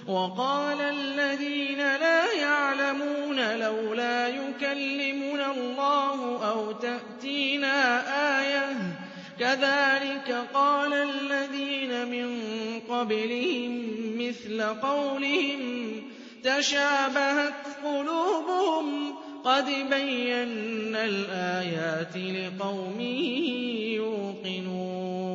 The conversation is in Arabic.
وَقَالَ الَّذِينَ لَا يَعْلَمُونَ لَوْلَا يُكَلِّمُنَا اللَّهُ أَوْ تَأْتِينَا آيَةٌ ۗ كَذَٰلِكَ قَالَ الَّذِينَ مِن قَبْلِهِم مِّثْلَ قَوْلِهِمْ تَشَابَهَتْ قُلُوبُهُمْ ۗ قَدْ بَيَّنَّا الْآيَاتِ لِقَوْمٍ يُوقِنُونَ